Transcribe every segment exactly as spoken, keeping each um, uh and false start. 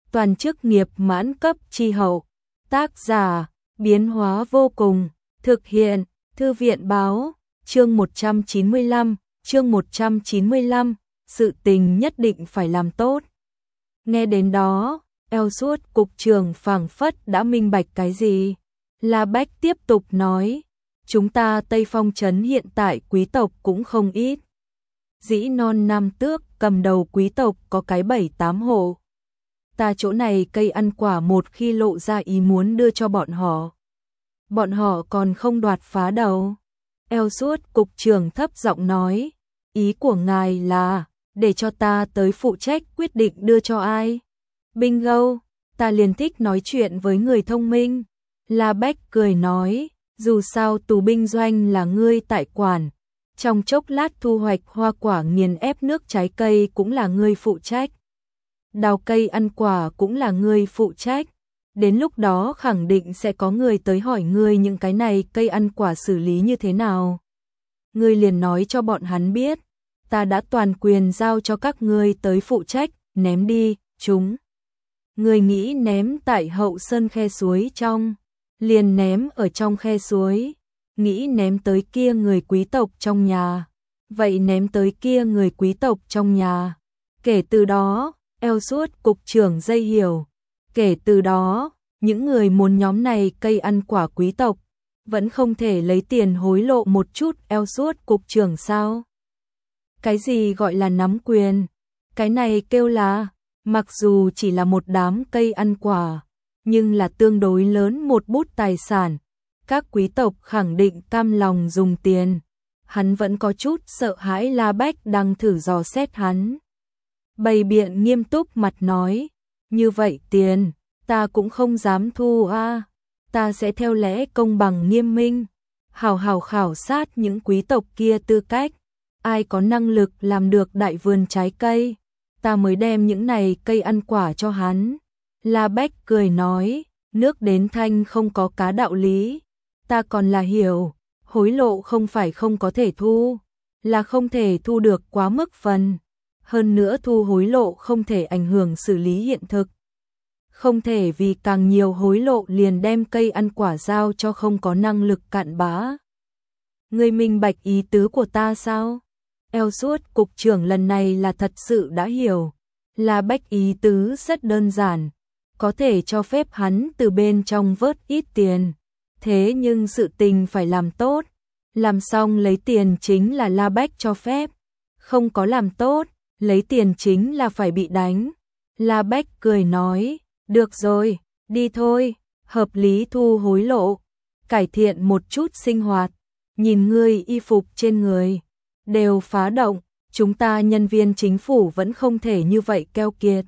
toàn chức nghiệp mãn cấp chi hậu. Tác giả, biến hóa vô cùng, thực hiện, Thư viện báo, chương một trăm chín mươi lăm, chương một trăm chín mươi lăm, sự tình nhất định phải làm tốt. Nghe đến đó, eo suốt cục trưởng phảng phất đã minh bạch cái gì. La Bách tiếp tục nói, chúng ta Tây Phong trấn hiện tại quý tộc cũng không ít. Dĩ non Nam Tước cầm đầu quý tộc có cái bảy tám hộ. Ta chỗ này cây ăn quả một khi lộ ra ý muốn đưa cho bọn họ. Bọn họ còn không đoạt phá đầu. Eo suốt cục trưởng thấp giọng nói, ý của ngài là để cho ta tới phụ trách quyết định đưa cho ai. Bingo, ta liền thích nói chuyện với người thông minh. La Bách cười nói, dù sao tù binh doanh là ngươi tại quản, trong chốc lát thu hoạch hoa quả nghiền ép nước trái cây cũng là ngươi phụ trách. Đào cây ăn quả cũng là ngươi phụ trách. Đến lúc đó khẳng định sẽ có người tới hỏi ngươi những cái này cây ăn quả xử lý như thế nào. Ngươi liền nói cho bọn hắn biết, ta đã toàn quyền giao cho các ngươi tới phụ trách, ném đi, chúng. Ngươi nghĩ ném tại hậu sơn khe suối trong, liền ném ở trong khe suối. Nghĩ ném tới kia người quý tộc trong nhà, vậy ném tới kia người quý tộc trong nhà. Kể từ đó, eo suốt cục trưởng dây hiểu. Kể từ đó, những người muốn nhóm này cây ăn quả quý tộc, vẫn không thể lấy tiền hối lộ một chút eo suốt cục trưởng sao? Cái gì gọi là nắm quyền? Cái này kêu là, mặc dù chỉ là một đám cây ăn quả, nhưng là tương đối lớn một bút tài sản. Các quý tộc khẳng định cam lòng dùng tiền. Hắn vẫn có chút sợ hãi La Bách đang thử dò xét hắn. Bày biện nghiêm túc mặt nói, như vậy tiền, ta cũng không dám thu a, ta sẽ theo lẽ công bằng nghiêm minh, hào hào khảo sát những quý tộc kia tư cách, ai có năng lực làm được đại vườn trái cây, ta mới đem những này cây ăn quả cho hắn. La Bách cười nói, nước đến thanh không có cá đạo lý, ta còn là hiểu, hối lộ không phải không có thể thu, là không thể thu được quá mức phần. Hơn nữa thu hối lộ không thể ảnh hưởng xử lý hiện thực. Không thể vì càng nhiều hối lộ liền đem cây ăn quả giao cho không có năng lực cặn bã. Ngươi minh bạch ý tứ của ta sao? Eo suốt cục trưởng lần này là thật sự đã hiểu. La Bách ý tứ rất đơn giản. Có thể cho phép hắn từ bên trong vớt ít tiền. Thế nhưng sự tình phải làm tốt. Làm xong lấy tiền chính là La Bách cho phép. Không có làm tốt, lấy tiền chính là phải bị đánh. La Bách cười nói, được rồi, đi thôi, hợp lý thu hối lộ, cải thiện một chút sinh hoạt, nhìn ngươi y phục trên người, đều phá động, chúng ta nhân viên chính phủ vẫn không thể như vậy keo kiệt.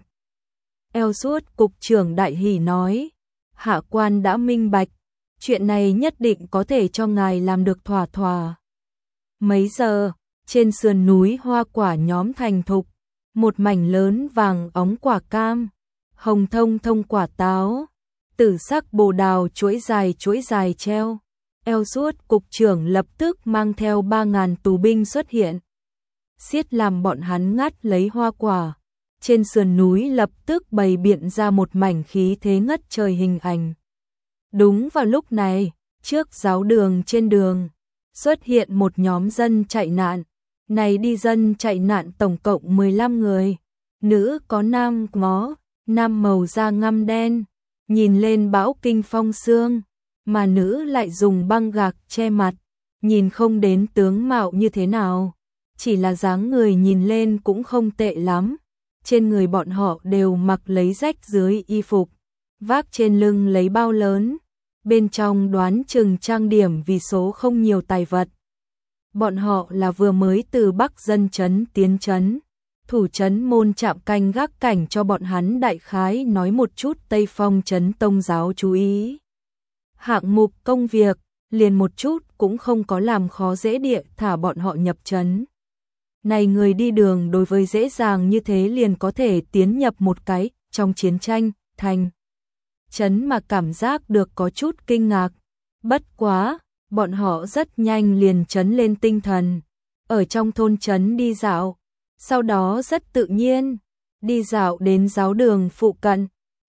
Eo suốt cục trưởng đại hỉ nói, hạ quan đã minh bạch, chuyện này nhất định có thể cho ngài làm được thỏa thỏa. Mấy giờ, trên sườn núi hoa quả nhóm thành thục, một mảnh lớn vàng óng quả cam, hồng thông thông quả táo, tử sắc bồ đào chuỗi dài chuỗi dài treo. Eo suốt cục trưởng lập tức mang theo ba ngàn tù binh xuất hiện, xiết làm bọn hắn ngắt lấy hoa quả. Trên sườn núi lập tức bày biện ra một mảnh khí thế ngất trời hình ảnh. Đúng vào lúc này, trước giáo đường trên đường, xuất hiện một nhóm dân chạy nạn. Này đi dân chạy nạn tổng cộng mười lăm người, nữ có nam ngó, nam màu da ngăm đen, nhìn lên bão kinh phong sương, mà nữ lại dùng băng gạc che mặt, nhìn không đến tướng mạo như thế nào, chỉ là dáng người nhìn lên cũng không tệ lắm. Trên người bọn họ đều mặc lấy rách dưới y phục, vác trên lưng lấy bao lớn, bên trong đoán chừng trang điểm vì số không nhiều tài vật. Bọn họ là vừa mới từ Bắc dân trấn tiến trấn, thủ trấn môn trạm canh gác cảnh cho bọn hắn đại khái nói một chút Tây Phong trấn tông giáo chú ý. Hạng mục công việc, liền một chút cũng không có làm khó dễ địa thả bọn họ nhập trấn. Này người đi đường đối với dễ dàng như thế liền có thể tiến nhập một cái trong chiến tranh, thành trấn mà cảm giác được có chút kinh ngạc. Bất quá, bọn họ rất nhanh liền trấn lên tinh thần, ở trong thôn trấn đi dạo, sau đó rất tự nhiên, đi dạo đến giáo đường phụ cận,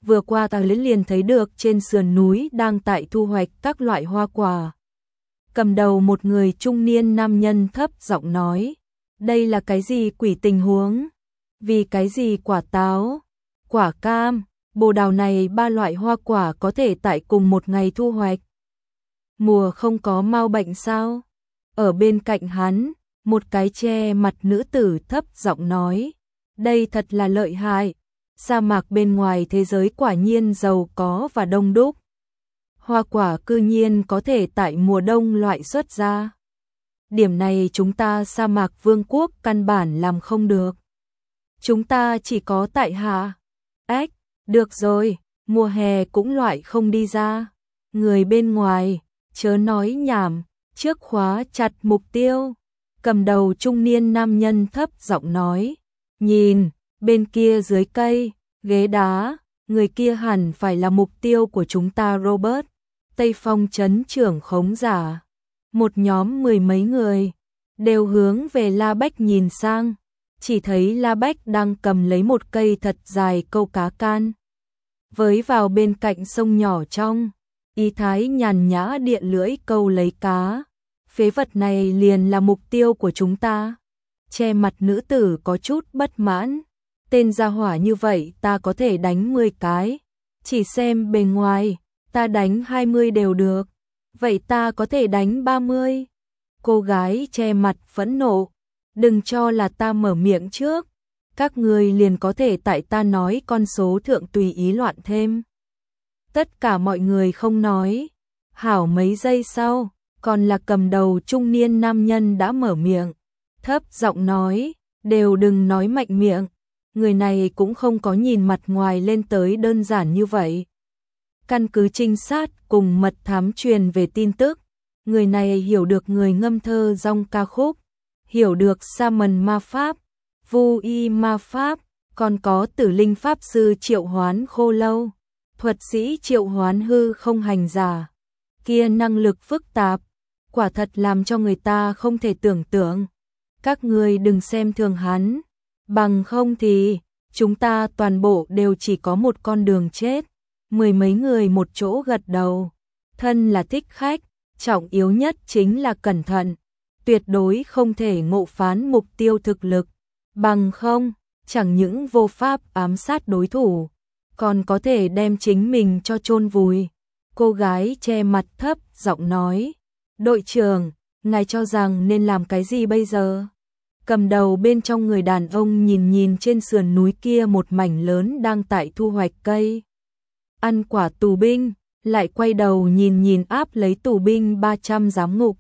vừa qua ta liền thấy được trên sườn núi đang tại thu hoạch các loại hoa quả. Cầm đầu một người trung niên nam nhân thấp giọng nói, đây là cái gì quỷ tình huống? Vì cái gì quả táo, quả cam, bồ đào này ba loại hoa quả có thể tại cùng một ngày thu hoạch? Mùa không có mau bệnh sao? Ở bên cạnh hắn, một cái che mặt nữ tử thấp giọng nói, đây thật là lợi hại, sa mạc bên ngoài thế giới quả nhiên giàu có và đông đúc. Hoa quả cư nhiên có thể tại mùa đông loại xuất ra. Điểm này chúng ta sa mạc vương quốc căn bản làm không được. Chúng ta chỉ có tại hạ. Ếch, được rồi, mùa hè cũng loại không đi ra. Người bên ngoài, chớ nói nhảm, trước khóa chặt mục tiêu. Cầm đầu trung niên nam nhân thấp giọng nói, nhìn, bên kia dưới cây, ghế đá, người kia hẳn phải là mục tiêu của chúng ta Robert. Tây Phong trấn trưởng khống giả. Một nhóm mười mấy người, đều hướng về La Bách nhìn sang, chỉ thấy La Bách đang cầm lấy một cây thật dài câu cá can. Với vào bên cạnh sông nhỏ trong, ý thái nhàn nhã điện lưỡi câu lấy cá. Phế vật này liền là mục tiêu của chúng ta. Che mặt nữ tử có chút bất mãn. Tên gia hỏa như vậy ta có thể đánh mười cái. Chỉ xem bề ngoài, ta đánh hai mươi đều được. Vậy ta có thể đánh ba mươi. Cô gái che mặt phẫn nộ. Đừng cho là ta mở miệng trước. Các người liền có thể tại ta nói con số thượng tùy ý loạn thêm. Tất cả mọi người không nói. Hảo mấy giây sau, còn là cầm đầu trung niên nam nhân đã mở miệng. Thấp giọng nói, đều đừng nói mạnh miệng. Người này cũng không có nhìn mặt ngoài lên tới đơn giản như vậy. Căn cứ trinh sát cùng mật thám truyền về tin tức, người này hiểu được người ngâm thơ dòng ca khúc, hiểu được sa mần ma pháp, vu y ma pháp, còn có tử linh pháp sư triệu hoán khô lâu, thuật sĩ triệu hoán hư không hành giả. Kia năng lực phức tạp, quả thật làm cho người ta không thể tưởng tượng. Các người đừng xem thường hắn, bằng không thì chúng ta toàn bộ đều chỉ có một con đường chết. Mười mấy người một chỗ gật đầu. Thân là thích khách, trọng yếu nhất chính là cẩn thận, tuyệt đối không thể ngộ phán mục tiêu thực lực, bằng không, chẳng những vô pháp ám sát đối thủ, còn có thể đem chính mình cho chôn vùi. Cô gái che mặt thấp giọng nói, đội trưởng, ngài cho rằng nên làm cái gì bây giờ? Cầm đầu bên trong người đàn ông nhìn nhìn trên sườn núi kia một mảnh lớn đang tại thu hoạch cây ăn quả tù binh, lại quay đầu nhìn nhìn áp lấy tù binh ba trăm giám ngục.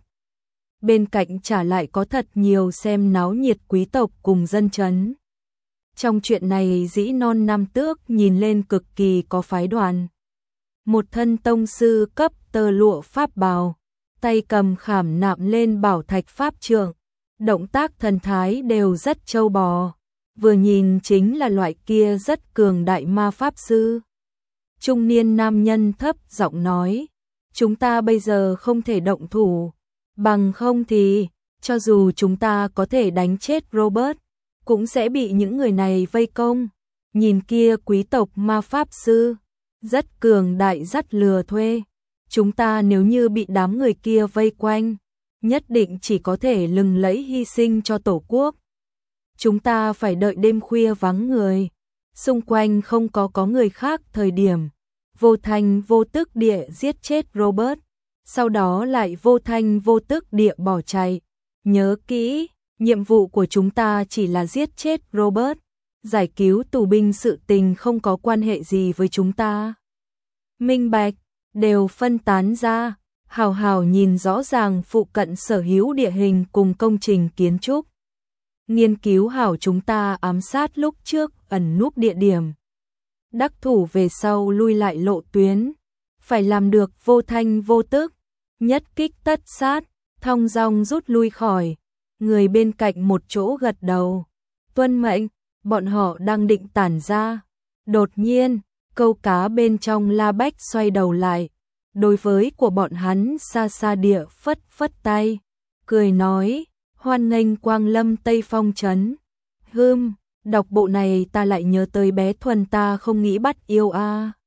Bên cạnh trả lại có thật nhiều xem náo nhiệt quý tộc cùng dân chấn. Trong chuyện này dĩ non nam tước nhìn lên cực kỳ có phái đoàn. Một thân tông sư cấp tơ lụa pháp bào, tay cầm khảm nạm lên bảo thạch pháp trượng, động tác thần thái đều rất châu bò, vừa nhìn chính là loại kia rất cường đại ma pháp sư. Trung niên nam nhân thấp giọng nói, chúng ta bây giờ không thể động thủ, bằng không thì, cho dù chúng ta có thể đánh chết Robert, cũng sẽ bị những người này vây công. Nhìn kia quý tộc ma pháp sư, rất cường đại rất lừa thuê. Chúng ta nếu như bị đám người kia vây quanh, nhất định chỉ có thể lừng lẫy hy sinh cho tổ quốc. Chúng ta phải đợi đêm khuya vắng người, xung quanh không có có người khác thời điểm, vô thanh vô tức địa giết chết Robert, sau đó lại vô thanh vô tức địa bỏ chạy. Nhớ kỹ, nhiệm vụ của chúng ta chỉ là giết chết Robert, giải cứu tù binh sự tình không có quan hệ gì với chúng ta. Minh bạch, đều phân tán ra, hào hào nhìn rõ ràng phụ cận sở hữu địa hình cùng công trình kiến trúc. Nghiên cứu hảo chúng ta ám sát lúc trước ẩn núp địa điểm. Đắc thủ về sau lui lại lộ tuyến, phải làm được vô thanh vô tức, nhất kích tất sát, thong dong rút lui khỏi. Người bên cạnh một chỗ gật đầu, tuân mệnh. Bọn họ đang định tản ra, đột nhiên câu cá bên trong La Bách xoay đầu lại, đối với của bọn hắn xa xa địa phất phất tay, cười nói, hoan nghênh quang lâm Tây Phong trấn. Hừm, Đọc bộ này ta lại nhớ tới bé Thuần ta không nghĩ bắt yêu a.